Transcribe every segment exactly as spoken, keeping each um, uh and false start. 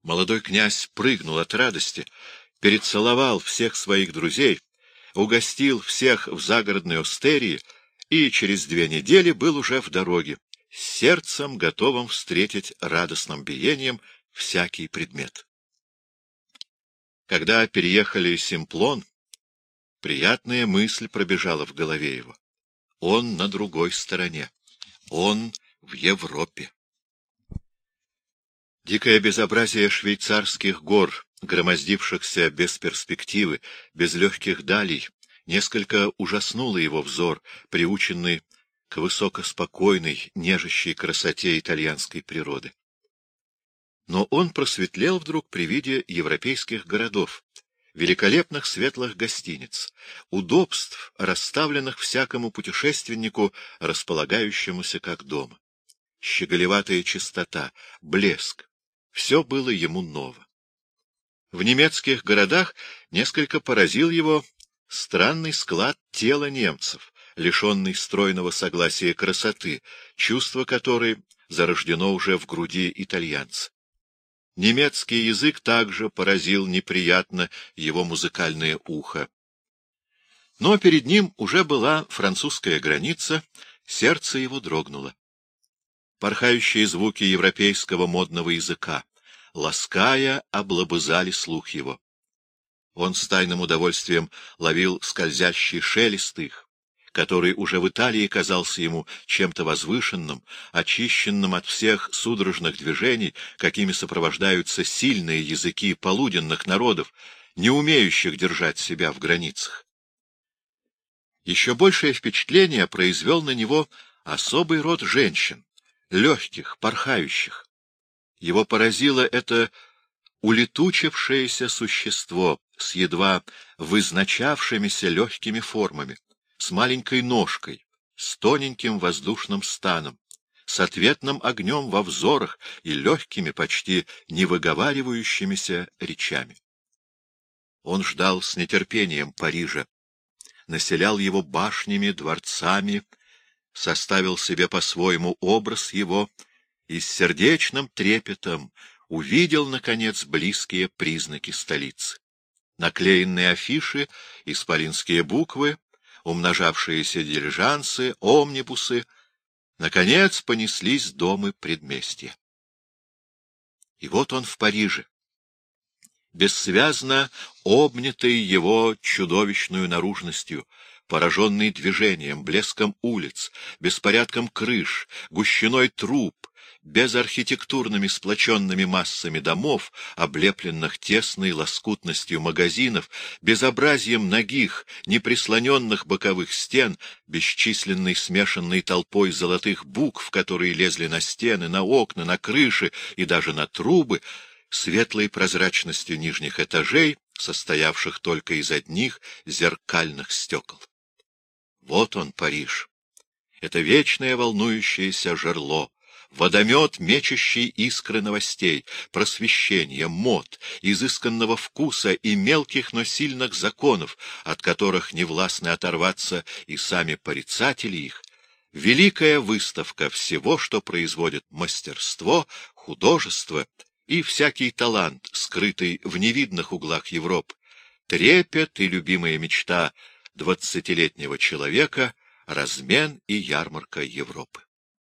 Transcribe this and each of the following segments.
Молодой князь прыгнул от радости, перецеловал всех своих друзей, угостил всех в загородной остерии и через две недели был уже в дороге, с сердцем готовым встретить радостным биением всякий предмет. Когда переехали Симплон, приятная мысль пробежала в голове его. Он на другой стороне. Он в Европе. Дикое безобразие швейцарских гор, громоздившихся без перспективы, без легких далей, несколько ужаснуло его взор, приученный к высокоспокойной, нежащей красоте итальянской природы. Но он просветлел вдруг при виде европейских городов, великолепных светлых гостиниц, удобств, расставленных всякому путешественнику, располагающемуся как дома. Щеголеватая чистота, блеск — все было ему ново. В немецких городах несколько поразил его странный склад тела немцев, лишенный стройного согласия красоты, чувство которой зарождено уже в груди итальянца. Немецкий язык также поразил неприятно его музыкальное ухо. Но перед ним уже была французская граница, сердце его дрогнуло. Порхающие звуки европейского модного языка, лаская, облобызали слух его. Он с тайным удовольствием ловил скользящий шелест их, который уже в Италии казался ему чем-то возвышенным, очищенным от всех судорожных движений, какими сопровождаются сильные языки полуденных народов, не умеющих держать себя в границах. Еще большее впечатление произвел на него особый род женщин, легких, порхающих. Его поразило это улетучившееся существо с едва вызначавшимися легкими формами, с маленькой ножкой, с тоненьким воздушным станом, с ответным огнем во взорах и легкими, почти невыговаривающимися речами. Он ждал с нетерпением Парижа, населял его башнями, дворцами, составил себе по-своему образ его и с сердечным трепетом увидел, наконец, близкие признаки столицы. Наклеенные афиши, исполинские буквы, умножавшиеся дилижансы, омнибусы, наконец понеслись домы предместья. И вот он в Париже, бессвязно обнятый его чудовищную наружностью, пораженный движением, блеском улиц, беспорядком крыш, гущиной труб, безархитектурными сплоченными массами домов, облепленных тесной лоскутностью магазинов, безобразием нагих, неприслоненных боковых стен, бесчисленной смешанной толпой золотых букв, которые лезли на стены, на окна, на крыши и даже на трубы, светлой прозрачностью нижних этажей, состоявших только из одних зеркальных стекол. Вот он, Париж. Это вечное волнующееся жерло, водомет, мечущий искры новостей, просвещения, мод, изысканного вкуса и мелких, но сильных законов, от которых не властны оторваться и сами порицатели их, великая выставка всего, что производит мастерство, художество и всякий талант, скрытый в невидных углах Европы, трепет и любимая мечта двадцатилетнего человека, размен и ярмарка Европы.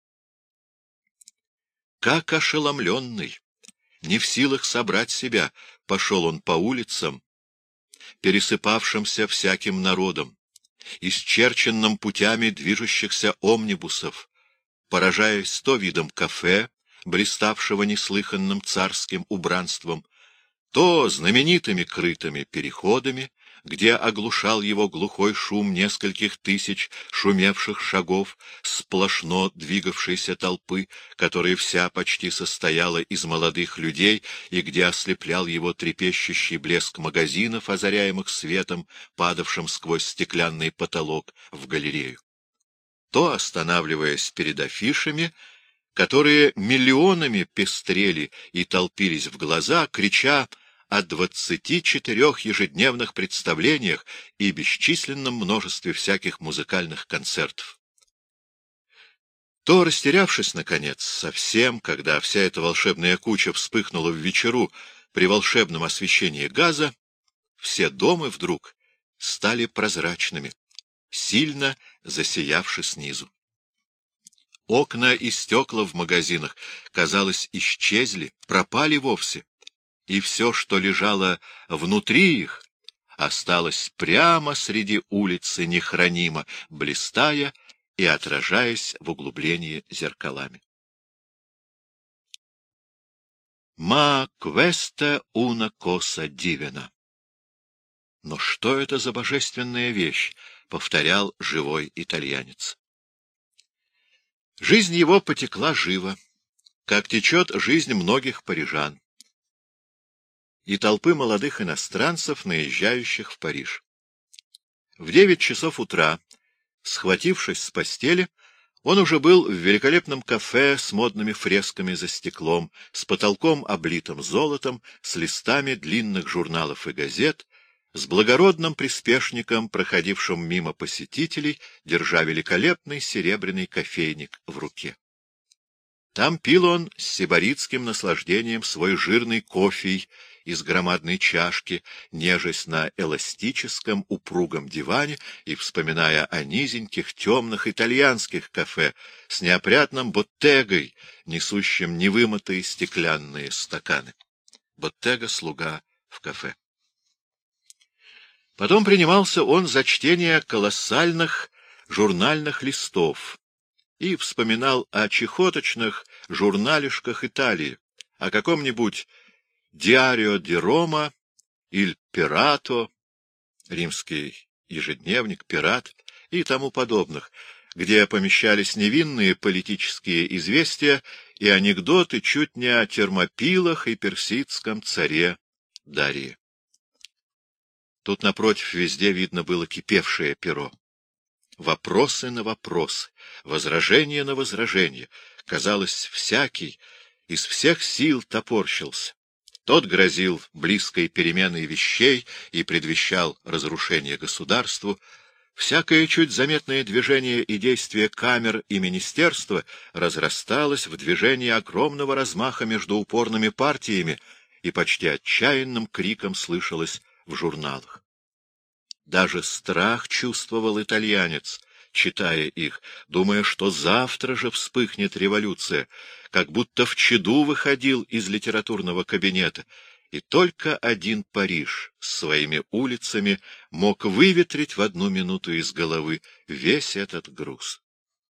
Как ошеломленный, не в силах собрать себя, пошел он по улицам, пересыпавшимся всяким народом, исчерченным путями движущихся омнибусов, поражаясь то видом кафе, блиставшего неслыханным царским убранством, то знаменитыми крытыми переходами, где оглушал его глухой шум нескольких тысяч шумевших шагов сплошно двигавшейся толпы, которая вся почти состояла из молодых людей, и где ослеплял его трепещущий блеск магазинов, озаряемых светом, падавшим сквозь стеклянный потолок в галерею. То, останавливаясь перед афишами, которые миллионами пестрели и толпились в глаза, крича о двадцати четырех ежедневных представлениях и бесчисленном множестве всяких музыкальных концертов. То, растерявшись, наконец, совсем, когда вся эта волшебная куча вспыхнула в вечеру при волшебном освещении газа, все дома вдруг стали прозрачными, сильно засиявши снизу. Окна и стекла в магазинах, казалось, исчезли, пропали вовсе, и все, что лежало внутри их, осталось прямо среди улицы нехранимо, блистая и отражаясь в углублении зеркалами. «Ма квеста уна коса дивена». Но что это за божественная вещь? — повторял живой итальянец. Жизнь его потекла живо, как течет жизнь многих парижан и толпы молодых иностранцев, наезжающих в Париж. В девять часов утра, схватившись с постели, он уже был в великолепном кафе с модными фресками за стеклом, с потолком, облитым золотом, с листами длинных журналов и газет, с благородным приспешником, проходившим мимо посетителей, держа великолепный серебряный кофейник в руке. Там пил он с сибаритским наслаждением свой жирный кофей из громадной чашки, нежась на эластическом упругом диване и вспоминая о низеньких темных итальянских кафе с неопрятным боттегой, несущим невымытые стеклянные стаканы. Боттега — слуга в кафе. Потом принимался он за чтение колоссальных журнальных листов и вспоминал о чехоточных журналишках Италии, о каком-нибудь «Диарио ди Рома» или «Пирато», римский ежедневник, «Пират» и тому подобных, где помещались невинные политические известия и анекдоты чуть не о термопилах и персидском царе Дарии. Тут, напротив, везде видно было кипевшее перо. Вопросы на вопросы, возражения на возражения. Казалось, всякий из всех сил топорщился. Тот грозил близкой переменой вещей и предвещал разрушение государству. Всякое чуть заметное движение и действие камер и министерства разрасталось в движении огромного размаха между упорными партиями, и почти отчаянным криком слышалось в журналах. Даже страх чувствовал итальянец, читая их, думая, что завтра же вспыхнет революция, как будто в чаду выходил из литературного кабинета, и только один Париж с своими улицами мог выветрить в одну минуту из головы весь этот груз.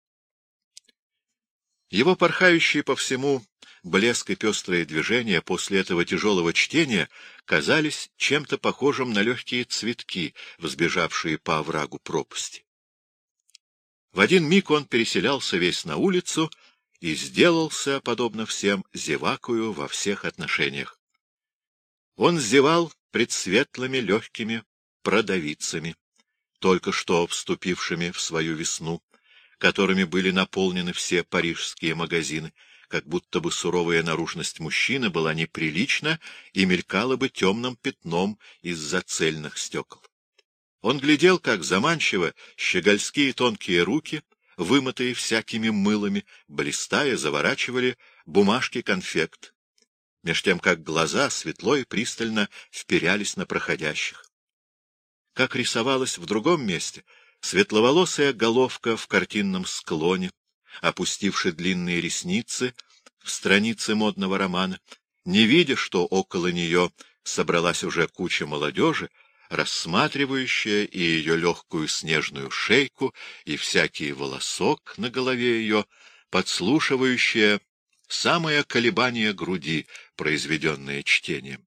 Его порхающие по всему блеск и пестрые движения после этого тяжелого чтения казались чем-то похожим на легкие цветки, взбежавшие по оврагу пропасти. В один миг он переселялся весь на улицу и сделался, подобно всем, зевакою во всех отношениях. Он зевал пред светлыми легкими продавицами, только что вступившими в свою весну, которыми были наполнены все парижские магазины, как будто бы суровая наружность мужчины была неприлична и мелькала бы темным пятном из-за цельных стекол. Он глядел, как заманчиво щегольские тонкие руки, вымытые всякими мылами, блистая, заворачивали бумажки конфект, меж тем как глаза светло и пристально вперялись на проходящих. Как рисовалась в другом месте светловолосая головка в картинном склоне, опустивши длинные ресницы в странице модного романа, не видя, что около нее собралась уже куча молодежи, рассматривающая и ее легкую снежную шейку, и всякий волосок на голове ее, подслушивающая самое колебание груди, произведенное чтением.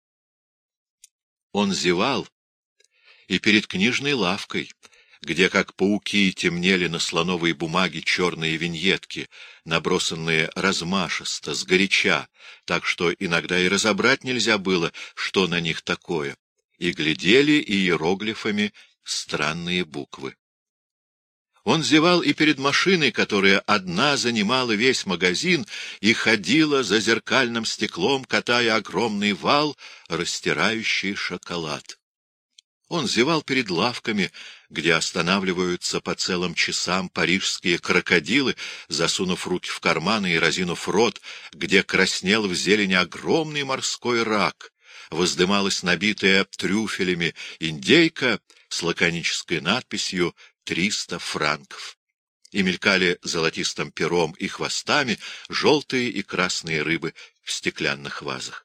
Он зевал и перед книжной лавкой, где, как пауки, темнели на слоновой бумаге черные виньетки, набросанные размашисто, сгоряча, так что иногда и разобрать нельзя было, что на них такое, и глядели иероглифами странные буквы. Он зевал и перед машиной, которая одна занимала весь магазин и ходила за зеркальным стеклом, катая огромный вал, растирающий шоколад. Он зевал перед лавками, где останавливаются по целым часам парижские крокодилы, засунув руки в карманы и разинув рот, где краснел в зелени огромный морской рак, воздымалась набитая трюфелями индейка с лаконической надписью «триста франков». И мелькали золотистым пером и хвостами желтые и красные рыбы в стеклянных вазах.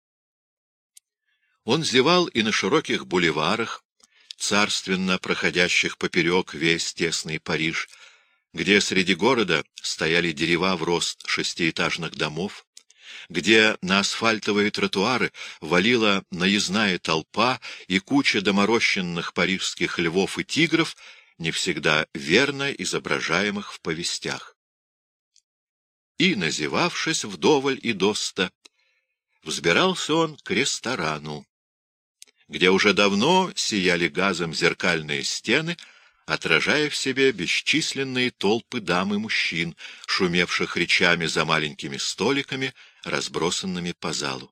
Он зевал и на широких бульварах, царственно проходящих поперек весь тесный Париж, где среди города стояли дерева в рост шестиэтажных домов, где на асфальтовые тротуары валила наездная толпа и куча доморощенных парижских львов и тигров, не всегда верно изображаемых в повестях. И, назевавшись вдоволь и доста, взбирался он к ресторану, где уже давно сияли газом зеркальные стены, отражая в себе бесчисленные толпы дам и мужчин, шумевших речами за маленькими столиками, разбросанными по залу.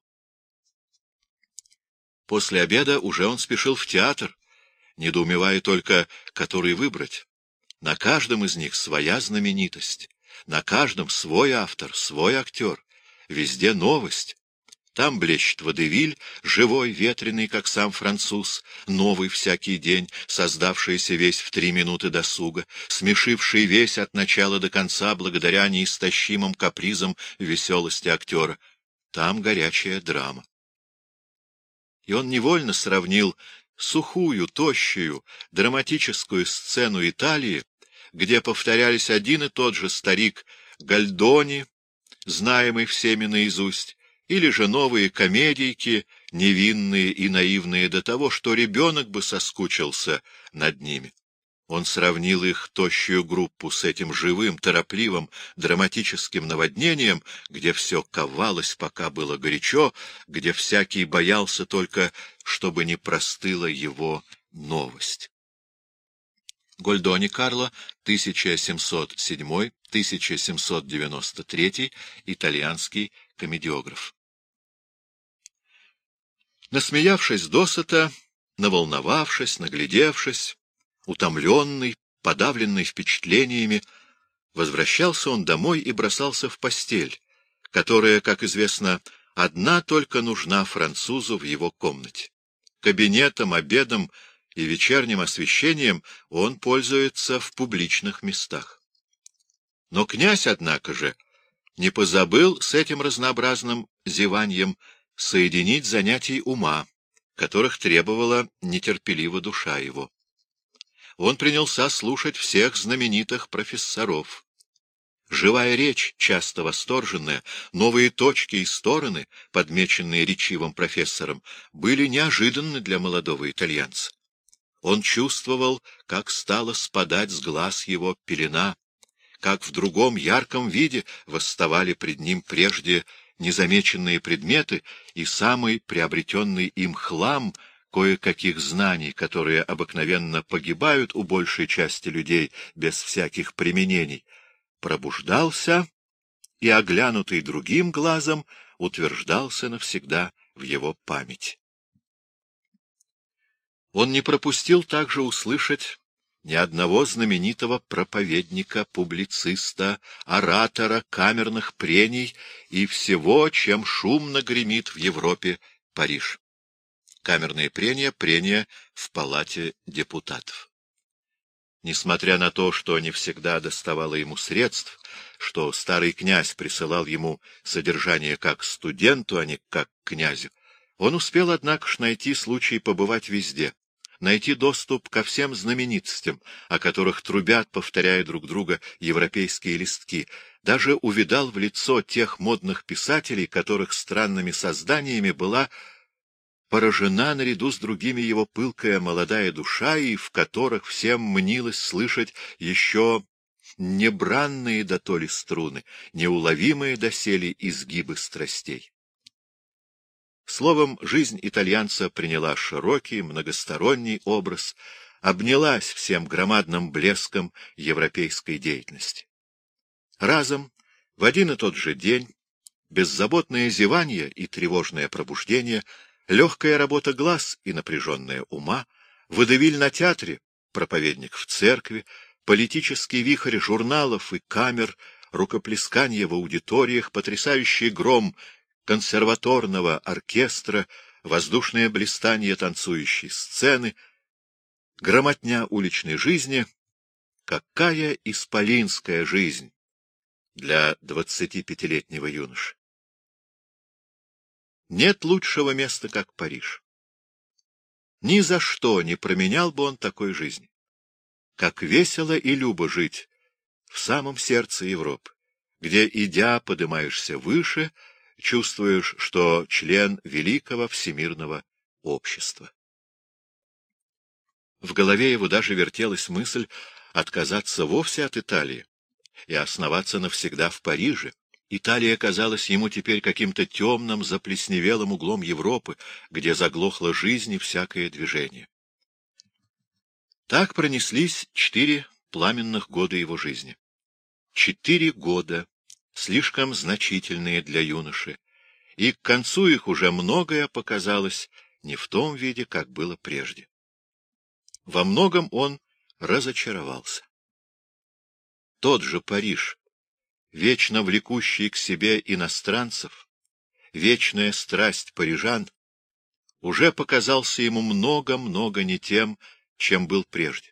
После обеда уже он спешил в театр, недоумевая только, который выбрать. На каждом из них своя знаменитость, на каждом свой автор, свой актер, везде новость. Там блещет водевиль, живой, ветреный, как сам француз, новый всякий день, создавшийся весь в три минуты досуга, смешивший весь от начала до конца благодаря неистощимым капризам веселости актера. Там горячая драма. И он невольно сравнил сухую, тощую, драматическую сцену Италии, где повторялись один и тот же старик Гальдони, знаемый всеми наизусть, или же новые комедийки, невинные и наивные до того, что ребенок бы соскучился над ними. Он сравнил их тощую группу с этим живым, торопливым, драматическим наводнением, где все ковалось, пока было горячо, где всякий боялся только, чтобы не простыла его новость. Гольдони Карло, тысяча семьсот седьмой — тысяча семьсот девяносто третий, итальянский комедиограф. Насмеявшись досыта, наволновавшись, наглядевшись, утомленный, подавленный впечатлениями, возвращался он домой и бросался в постель, которая, как известно, одна только нужна французу в его комнате. Кабинетом, обедом и вечерним освещением он пользуется в публичных местах. Но князь, однако же, не позабыл с этим разнообразным зеваньем соединить занятий ума, которых требовала нетерпеливо душа его. Он принялся слушать всех знаменитых профессоров. Живая речь, часто восторженная, новые точки и стороны, подмеченные речивым профессором, были неожиданны для молодого итальянца. Он чувствовал, как стала спадать с глаз его пелена, как в другом ярком виде восставали пред ним прежде незамеченные предметы и самый приобретенный им хлам кое-каких знаний, которые обыкновенно погибают у большей части людей без всяких применений, пробуждался и, оглянутый другим глазом, утверждался навсегда в его памяти. Он не пропустил также услышать ни одного знаменитого проповедника, публициста, оратора, камерных прений и всего, чем шумно гремит в Европе Париж. Камерные прения, прения в палате депутатов. Несмотря на то, что не всегда доставало ему средств, что старый князь присылал ему содержание как студенту, а не как князю, он успел, однако ж, найти случай побывать везде, найти доступ ко всем знаменитостям, о которых трубят, повторяя друг друга, европейские листки, даже увидал в лицо тех модных писателей, которых странными созданиями была поражена наряду с другими его пылкая молодая душа, и в которых всем мнилось слышать еще небранные дотоле струны, неуловимые доселе изгибы страстей. Словом, жизнь итальянца приняла широкий, многосторонний образ, обнялась всем громадным блеском европейской деятельности. Разом, в один и тот же день, беззаботное зеванье и тревожное пробуждение, легкая работа глаз и напряженная ума, Водевиль на театре, проповедник в церкви, политический вихрь журналов и камер, рукоплесканье в аудиториях, потрясающий гром консерваторного оркестра, воздушное блистанье танцующей сцены, громотня уличной жизни. Какая исполинская жизнь для двадцатипятилетнего юноши! Нет лучшего места, как Париж. Ни за что не променял бы он такой жизни. Как весело и любо жить в самом сердце Европы, где, идя, поднимаешься выше, чувствуешь, что член великого всемирного общества. В голове его даже вертелась мысль отказаться вовсе от Италии и основаться навсегда в Париже. Италия казалась ему теперь каким-то темным, заплесневелым углом Европы, где заглохла жизнь и всякое движение. Так пронеслись четыре пламенных года его жизни. Четыре года, слишком значительные для юноши, и к концу их уже многое показалось не в том виде, как было прежде. Во многом он разочаровался. Тот же Париж, вечно влекущий к себе иностранцев, вечная страсть парижан, уже показался ему много-много не тем, чем был прежде.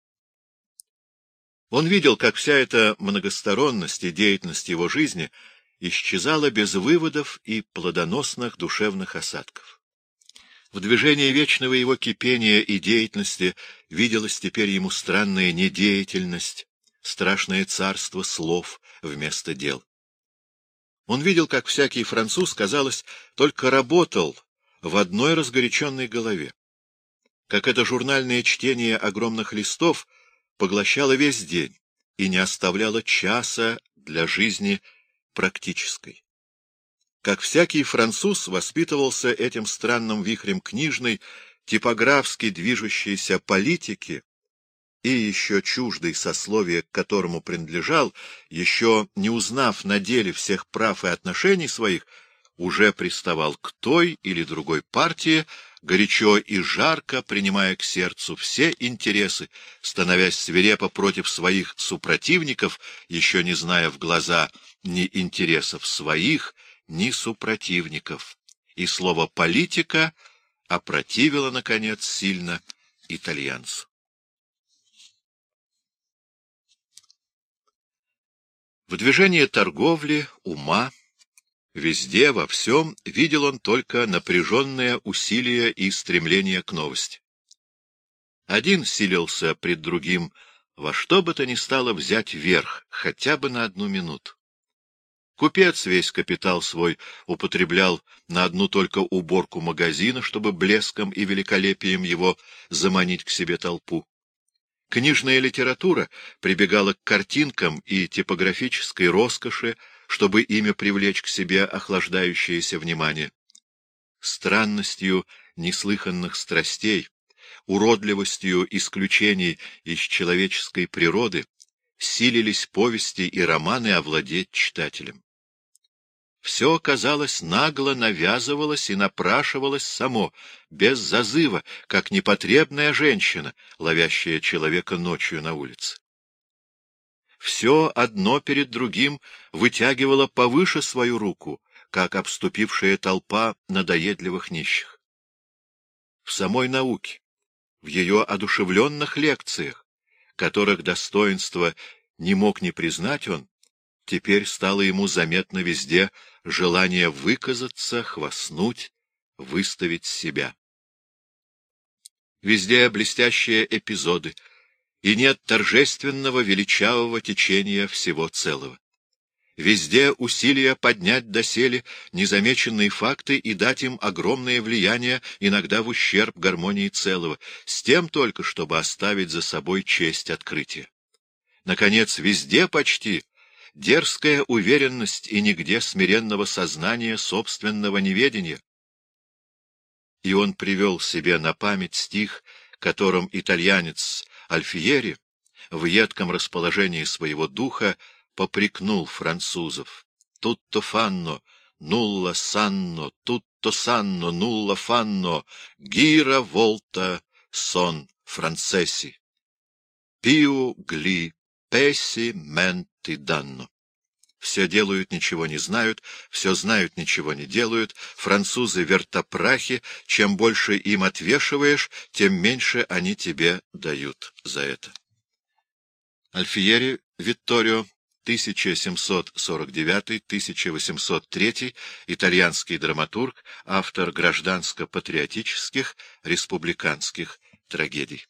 Он видел, как вся эта многосторонность и деятельность его жизни исчезала без выводов и плодоносных душевных осадков. В движении вечного его кипения и деятельности виделась теперь ему странная недеятельность, страшное царство слов вместо дел. Он видел, как всякий француз, казалось, только работал в одной разгоряченной голове, как это журнальное чтение огромных листов поглощало весь день и не оставляло часа для жизни практической. Как всякий француз воспитывался этим странным вихрем книжной, типографски движущейся политики, и еще чуждый сословия, к которому принадлежал, еще не узнав на деле всех прав и отношений своих, уже приставал к той или другой партии, горячо и жарко принимая к сердцу все интересы, становясь свирепо против своих супротивников, еще не зная в глаза ни интересов своих, ни супротивников. И слово «политика» опротивило, наконец, сильно итальянцу. В движении торговли, ума, везде, во всем видел он только напряженное усилие и стремление к новости. Один силился пред другим во что бы то ни стало взять верх, хотя бы на одну минуту. Купец весь капитал свой употреблял на одну только уборку магазина, чтобы блеском и великолепием его заманить к себе толпу. Книжная литература прибегала к картинкам и типографической роскоши, чтобы ими привлечь к себе охлаждающееся внимание. Странностью неслыханных страстей, уродливостью исключений из человеческой природы силились повести и романы овладеть читателем. Все, казалось, нагло навязывалось и напрашивалось само, без зазыва, как непотребная женщина, ловящая человека ночью на улице. Все одно перед другим вытягивало повыше свою руку, как обступившая толпа надоедливых нищих. В самой науке, в ее одушевленных лекциях, которых достоинства не мог не признать он, теперь стало ему заметно везде желание выказаться, хвастнуть, выставить себя. Везде блестящие эпизоды, и нет торжественного величавого течения всего целого. Везде усилия поднять доселе незамеченные факты и дать им огромное влияние, иногда в ущерб гармонии целого, с тем только, чтобы оставить за собой честь открытия. Наконец, везде почти дерзкая уверенность и нигде смиренного сознания собственного неведения. И он привел себе на память стих, которым итальянец Альфиери в едком расположении своего духа попрекнул французов. «Tutto fanno, nulla sanno, tutto sanno, nulla fanno, gira volta сон францесси. Пиу гли песси менти данно. Все делают, ничего не знают, все знают, ничего не делают, французы вертопрахи, чем больше им отвешиваешь, тем меньше они тебе дают за это. Альфиери Витторио, тысяча семьсот сорок девятый — тысяча восемьсот третий, итальянский драматург, автор гражданско-патриотических республиканских трагедий.